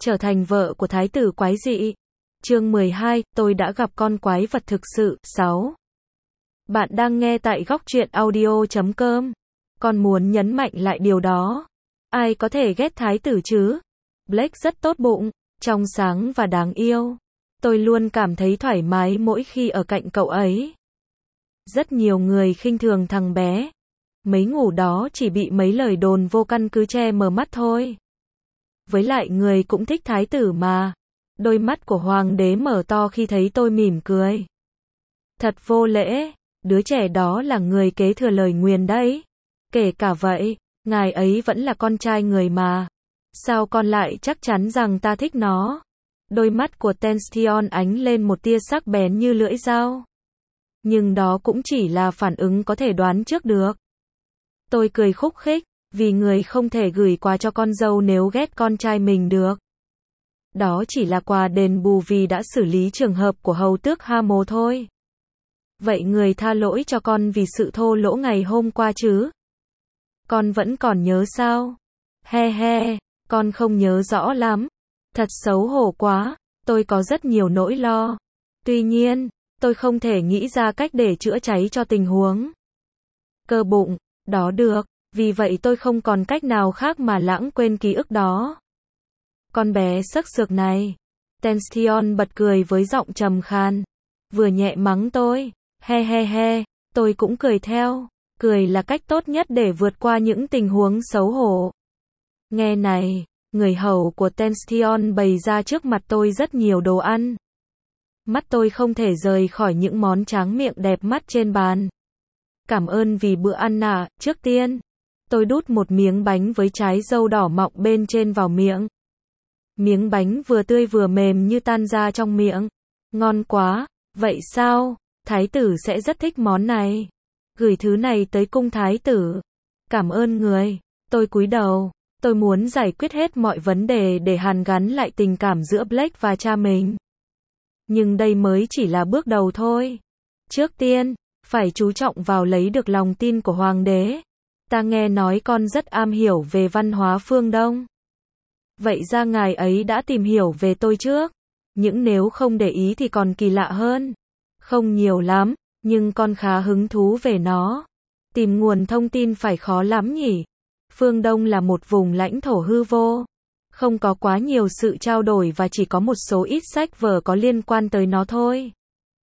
trở thành vợ của thái tử quái dị. Chương 12, tôi đã gặp con quái vật thực sự. 6. Bạn đang nghe tại góc truyện audio.com. Con muốn nhấn mạnh lại điều đó. Ai có thể ghét thái tử chứ? Blake rất tốt bụng, trong sáng và đáng yêu. Tôi luôn cảm thấy thoải mái mỗi khi ở cạnh cậu ấy. Rất nhiều người khinh thường thằng bé. Mấy ngủ đó chỉ bị mấy lời đồn vô căn cứ che mờ mắt thôi. Với lại người cũng thích thái tử mà. Đôi mắt của hoàng đế mở to khi thấy tôi mỉm cười. Thật vô lễ, đứa trẻ đó là người kế thừa lời nguyền đấy. Kể cả vậy, ngài ấy vẫn là con trai người mà. Sao con lại chắc chắn rằng ta thích nó? Đôi mắt của Tension ánh lên một tia sắc bén như lưỡi dao. Nhưng đó cũng chỉ là phản ứng có thể đoán trước được. Tôi cười khúc khích, vì người không thể gửi quà cho con dâu nếu ghét con trai mình được. Đó chỉ là quà đền bù vì đã xử lý trường hợp của hầu tước Hamo thôi. Vậy người tha lỗi cho con vì sự thô lỗ ngày hôm qua chứ? Con vẫn còn nhớ sao? He he, con không nhớ rõ lắm. Thật xấu hổ quá, tôi có rất nhiều nỗi lo. Tuy nhiên, tôi không thể nghĩ ra cách để chữa cháy cho tình huống. Cơ bụng, đó được, vì vậy tôi không còn cách nào khác mà lãng quên ký ức đó. Con bé sắc sược này. Tension bật cười với giọng trầm khan. Vừa nhẹ mắng tôi. He he he, tôi cũng cười theo. Cười là cách tốt nhất để vượt qua những tình huống xấu hổ. Nghe này, người hầu của Tension bày ra trước mặt tôi rất nhiều đồ ăn. Mắt tôi không thể rời khỏi những món tráng miệng đẹp mắt trên bàn. Cảm ơn vì bữa ăn ạ. Trước tiên, tôi đút một miếng bánh với trái dâu đỏ mọng bên trên vào miệng. Miếng bánh vừa tươi vừa mềm như tan ra trong miệng. Ngon quá, vậy sao? Thái tử sẽ rất thích món này. Gửi thứ này tới cung thái tử. Cảm ơn người. Tôi cúi đầu. Tôi muốn giải quyết hết mọi vấn đề để hàn gắn lại tình cảm giữa Blake và cha mình. Nhưng đây mới chỉ là bước đầu thôi. Trước tiên, phải chú trọng vào lấy được lòng tin của hoàng đế. Ta nghe nói con rất am hiểu về văn hóa phương Đông. Vậy ra ngài ấy đã tìm hiểu về tôi trước. Những nếu không để ý thì còn kỳ lạ hơn. Không nhiều lắm, nhưng con khá hứng thú về nó. Tìm nguồn thông tin phải khó lắm nhỉ. Phương Đông là một vùng lãnh thổ hư vô. Không có quá nhiều sự trao đổi và chỉ có một số ít sách vở có liên quan tới nó thôi.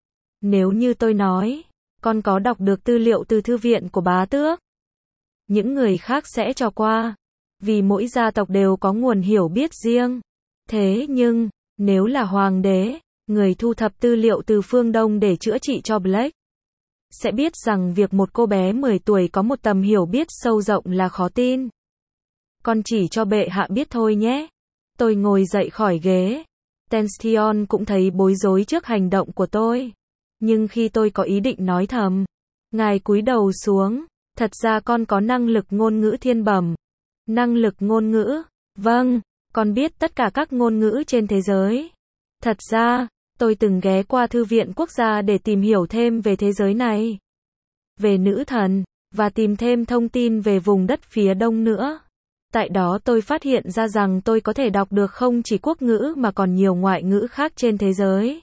Nếu như tôi nói, con có đọc được tư liệu từ thư viện của bá tước. Những người khác sẽ cho qua. Vì mỗi gia tộc đều có nguồn hiểu biết riêng. Thế nhưng, nếu là hoàng đế, người thu thập tư liệu từ phương Đông để chữa trị cho Blake, sẽ biết rằng việc một cô bé 10 tuổi có một tầm hiểu biết sâu rộng là khó tin. Con chỉ cho bệ hạ biết thôi nhé. Tôi ngồi dậy khỏi ghế. Tension cũng thấy bối rối trước hành động của tôi. Nhưng khi tôi có ý định nói thầm, ngài cúi đầu xuống. Thật ra con có năng lực ngôn ngữ thiên bẩm. Năng lực ngôn ngữ? Vâng, con biết tất cả các ngôn ngữ trên thế giới. Thật ra, tôi từng ghé qua Thư viện Quốc gia để tìm hiểu thêm về thế giới này. Về nữ thần, và tìm thêm thông tin về vùng đất phía đông nữa. Tại đó tôi phát hiện ra rằng tôi có thể đọc được không chỉ quốc ngữ mà còn nhiều ngoại ngữ khác trên thế giới.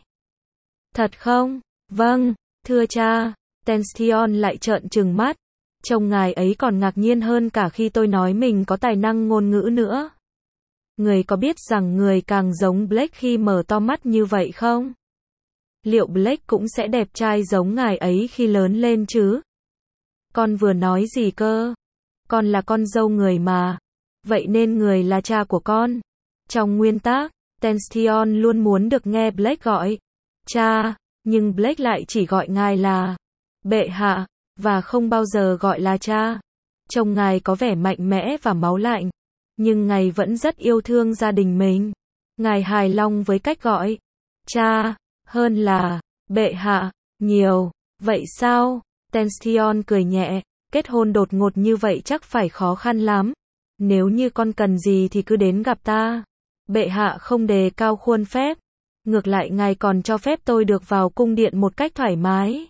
Thật không? Vâng, thưa cha. Tension lại trợn trừng mắt. Trông ngài ấy còn ngạc nhiên hơn cả khi tôi nói mình có tài năng ngôn ngữ nữa. Người có biết rằng người càng giống Blake khi mở to mắt như vậy không? Liệu Blake cũng sẽ đẹp trai giống ngài ấy khi lớn lên chứ? Con vừa nói gì cơ? Con là con dâu người mà. Vậy nên người là cha của con. Trong nguyên tắc, Tension luôn muốn được nghe Blake gọi cha, nhưng Blake lại chỉ gọi ngài là bệ hạ, và không bao giờ gọi là cha. Trông ngài có vẻ mạnh mẽ và máu lạnh, nhưng ngài vẫn rất yêu thương gia đình mình. Ngài hài lòng với cách gọi cha hơn là bệ hạ nhiều. Vậy sao? Tension cười nhẹ. Kết hôn đột ngột như vậy chắc phải khó khăn lắm. Nếu như con cần gì thì cứ đến gặp ta. Bệ hạ không đề cao khuôn phép. Ngược lại ngài còn cho phép tôi được vào cung điện một cách thoải mái.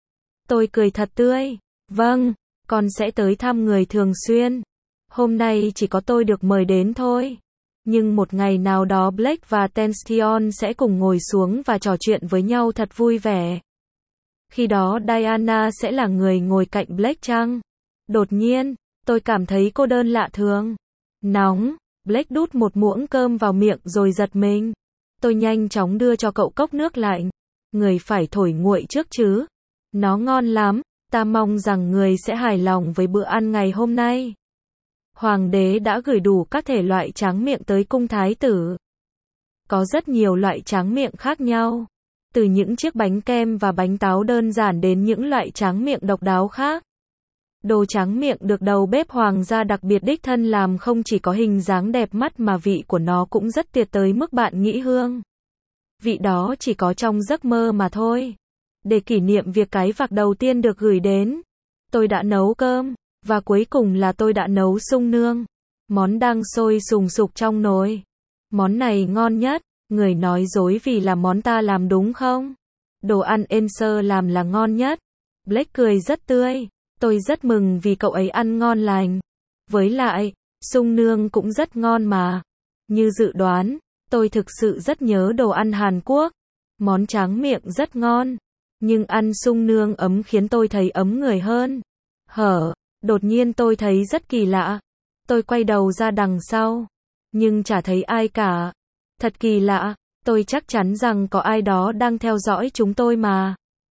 Tôi cười thật tươi. Vâng, con sẽ tới thăm người thường xuyên. Hôm nay chỉ có tôi được mời đến thôi. Nhưng một ngày nào đó Blake và Tension sẽ cùng ngồi xuống và trò chuyện với nhau thật vui vẻ. Khi đó Diana sẽ là người ngồi cạnh Blake chăng? Đột nhiên, tôi cảm thấy cô đơn lạ thường. Nóng, Blake đút một muỗng cơm vào miệng rồi giật mình. Tôi nhanh chóng đưa cho cậu cốc nước lạnh. Người phải thổi nguội trước chứ. Nó ngon lắm, ta mong rằng người sẽ hài lòng với bữa ăn ngày hôm nay. Hoàng đế đã gửi đủ các thể loại tráng miệng tới cung thái tử. Có rất nhiều loại tráng miệng khác nhau. Từ những chiếc bánh kem và bánh táo đơn giản đến những loại tráng miệng độc đáo khác. Đồ tráng miệng được đầu bếp hoàng gia đặc biệt đích thân làm không chỉ có hình dáng đẹp mắt mà vị của nó cũng rất tuyệt tới mức bạn nghĩ hương. Vị đó chỉ có trong giấc mơ mà thôi. Để kỷ niệm việc cái vạc đầu tiên được gửi đến, tôi đã nấu cơm, và cuối cùng là tôi đã nấu sung nương. Món đang sôi sùng sục trong nồi. Món này ngon nhất, người nói dối vì là món ta làm đúng không? Đồ ăn Enser làm là ngon nhất. Blake cười rất tươi. Tôi rất mừng vì cậu ấy ăn ngon lành. Với lại, sung nương cũng rất ngon mà. Như dự đoán, tôi thực sự rất nhớ đồ ăn Hàn Quốc. Món tráng miệng rất ngon. Nhưng ăn sung nương ấm khiến tôi thấy ấm người hơn. Đột nhiên tôi thấy rất kỳ lạ. Tôi quay đầu ra đằng sau. Nhưng chả thấy ai cả. Thật kỳ lạ, tôi chắc chắn rằng có ai đó đang theo dõi chúng tôi mà.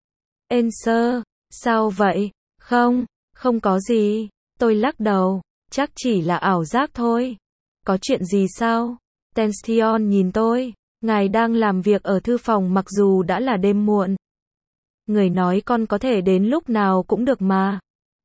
Enser, sao vậy? Không có gì. Tôi lắc đầu, chắc chỉ là ảo giác thôi. Có chuyện gì sao? Tension nhìn tôi. Ngài đang làm việc ở thư phòng mặc dù đã là đêm muộn. Người nói con có thể đến lúc nào cũng được mà.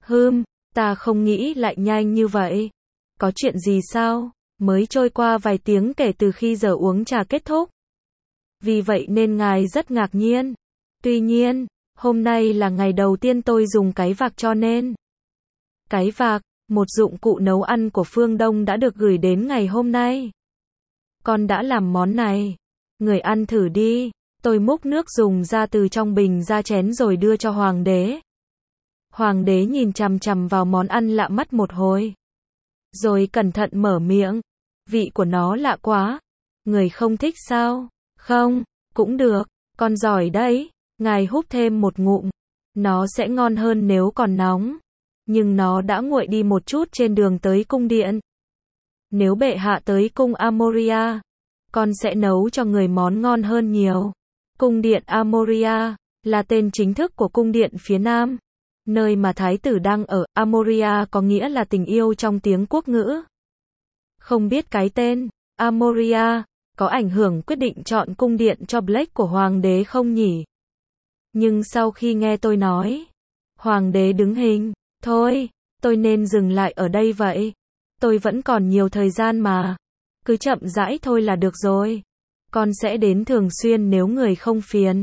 Ta không nghĩ lại nhanh như vậy. Có chuyện gì sao? Mới trôi qua vài tiếng kể từ khi giờ uống trà kết thúc. Vì vậy nên ngài rất ngạc nhiên. Tuy nhiên, hôm nay là ngày đầu tiên tôi dùng cái vạc cho nên. Cái vạc, một dụng cụ nấu ăn của phương Đông đã được gửi đến ngày hôm nay. Con đã làm món này. Người ăn thử đi. Tôi múc nước dùng ra từ trong bình ra chén rồi đưa cho hoàng đế. Hoàng đế nhìn chằm chằm vào món ăn lạ mắt một hồi. Rồi cẩn thận mở miệng. Vị của nó lạ quá. Người không thích sao? Không, cũng được. Con giỏi đấy. Ngài húp thêm một ngụm. Nó sẽ ngon hơn nếu còn nóng. Nhưng nó đã nguội đi một chút trên đường tới cung điện. Nếu bệ hạ tới cung Amoria, con sẽ nấu cho người món ngon hơn nhiều. Cung điện Amoria là tên chính thức của cung điện phía Nam. Nơi mà thái tử đang ở. Amoria có nghĩa là tình yêu trong tiếng quốc ngữ. Không biết cái tên Amoria có ảnh hưởng quyết định chọn cung điện cho Blake của hoàng đế không nhỉ? Nhưng sau khi nghe tôi nói, hoàng đế đứng hình. Thôi, tôi nên dừng lại ở đây vậy. Tôi vẫn còn nhiều thời gian mà. Cứ chậm rãi thôi là được rồi. Con sẽ đến thường xuyên nếu người không phiền.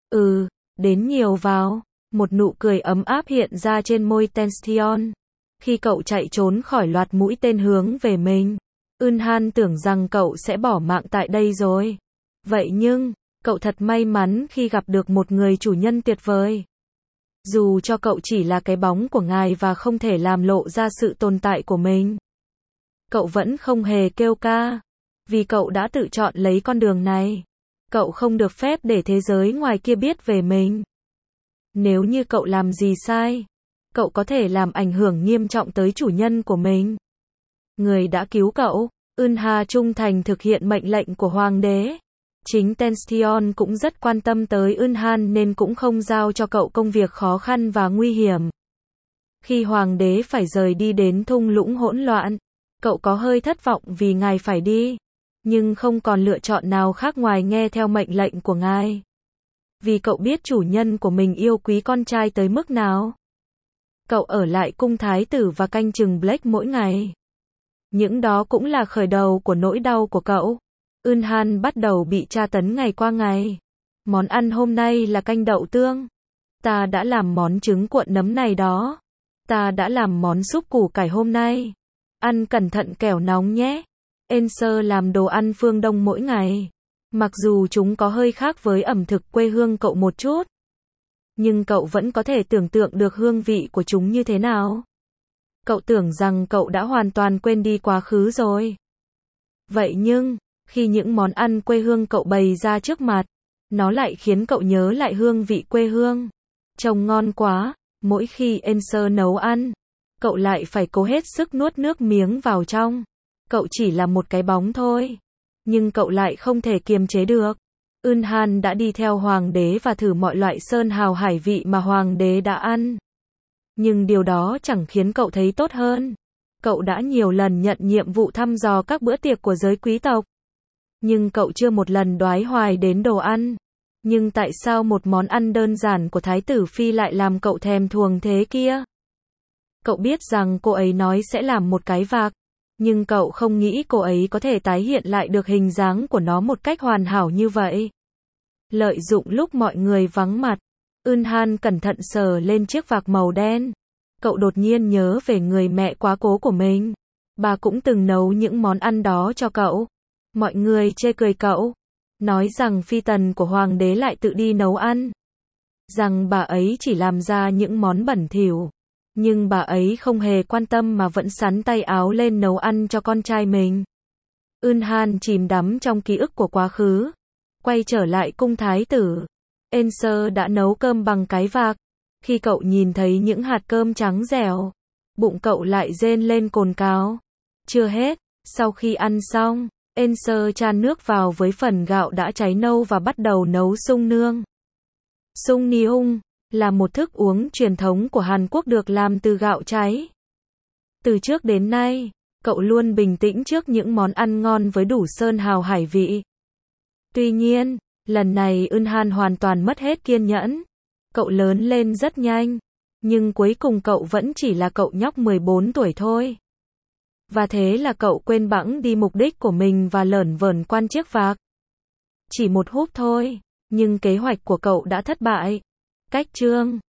Đến nhiều vào. Một nụ cười ấm áp hiện ra trên môi Tension. Khi cậu chạy trốn khỏi loạt mũi tên hướng về mình. Eunhan tưởng rằng cậu sẽ bỏ mạng tại đây rồi. Vậy nhưng, cậu thật may mắn khi gặp được một người chủ nhân tuyệt vời. Dù cho cậu chỉ là cái bóng của ngài và không thể làm lộ ra sự tồn tại của mình. Cậu vẫn không hề kêu ca. Vì cậu đã tự chọn lấy con đường này. Cậu không được phép để thế giới ngoài kia biết về mình. Nếu như cậu làm gì sai, cậu có thể làm ảnh hưởng nghiêm trọng tới chủ nhân của mình. Người đã cứu cậu, Eunha trung thành thực hiện mệnh lệnh của hoàng đế. Chính Tension cũng rất quan tâm tới Eunhan nên cũng không giao cho cậu công việc khó khăn và nguy hiểm. Khi hoàng đế phải rời đi đến thung lũng hỗn loạn, cậu có hơi thất vọng vì ngài phải đi. Nhưng không còn lựa chọn nào khác ngoài nghe theo mệnh lệnh của ngài. Vì cậu biết chủ nhân của mình yêu quý con trai tới mức nào. Cậu ở lại cung thái tử và canh chừng Blake mỗi ngày. Những đó cũng là khởi đầu của nỗi đau của cậu. Eunhan bắt đầu bị tra tấn ngày qua ngày. Món ăn hôm nay là canh đậu tương. Ta đã làm món trứng cuộn nấm này đó. Ta đã làm món súp củ cải hôm nay. Ăn cẩn thận kẻo nóng nhé. Enser làm đồ ăn phương Đông mỗi ngày. Mặc dù chúng có hơi khác với ẩm thực quê hương cậu một chút. Nhưng cậu vẫn có thể tưởng tượng được hương vị của chúng như thế nào. Cậu tưởng rằng cậu đã hoàn toàn quên đi quá khứ rồi. Vậy nhưng, khi những món ăn quê hương cậu bày ra trước mặt, nó lại khiến cậu nhớ lại hương vị quê hương. Trông ngon quá, mỗi khi Enser nấu ăn, cậu lại phải cố hết sức nuốt nước miếng vào trong. Cậu chỉ là một cái bóng thôi, nhưng cậu lại không thể kiềm chế được. Ưn Han đã đi theo hoàng đế và thử mọi loại sơn hào hải vị mà hoàng đế đã ăn. Nhưng điều đó chẳng khiến cậu thấy tốt hơn. Cậu đã nhiều lần nhận nhiệm vụ thăm dò các bữa tiệc của giới quý tộc. Nhưng cậu chưa một lần đoái hoài đến đồ ăn. Nhưng tại sao một món ăn đơn giản của Thái tử Phi lại làm cậu thèm thuồng thế kia? Cậu biết rằng cô ấy nói sẽ làm một cái vạc. Nhưng cậu không nghĩ cô ấy có thể tái hiện lại được hình dáng của nó một cách hoàn hảo như vậy. Lợi dụng lúc mọi người vắng mặt, Ưn Han cẩn thận sờ lên chiếc vạc màu đen. Cậu đột nhiên nhớ về người mẹ quá cố của mình. Bà cũng từng nấu những món ăn đó cho cậu. Mọi người chê cười cậu, nói rằng phi tần của hoàng đế lại tự đi nấu ăn. Rằng bà ấy chỉ làm ra những món bẩn thỉu. Nhưng bà ấy không hề quan tâm mà vẫn xắn tay áo lên nấu ăn cho con trai mình. Ưn Han chìm đắm trong ký ức của quá khứ. Quay trở lại cung thái tử. Enser đã nấu cơm bằng cái vạc. Khi cậu nhìn thấy những hạt cơm trắng dẻo, bụng cậu lại rên lên cồn cào. Chưa hết, sau khi ăn xong, Enser chan nước vào với phần gạo đã cháy nâu và bắt đầu nấu sung nương. Sung niung là một thức uống truyền thống của Hàn Quốc được làm từ gạo cháy. Từ trước đến nay, cậu luôn bình tĩnh trước những món ăn ngon với đủ sơn hào hải vị. Tuy nhiên, lần này Ưn Han hoàn toàn mất hết kiên nhẫn. Cậu lớn lên rất nhanh, nhưng cuối cùng cậu vẫn chỉ là cậu nhóc 14 tuổi thôi. Và thế là cậu quên bẵng đi mục đích của mình và lởn vởn quan chiếc vạc. Chỉ một húp thôi, nhưng kế hoạch của cậu đã thất bại. Cách chương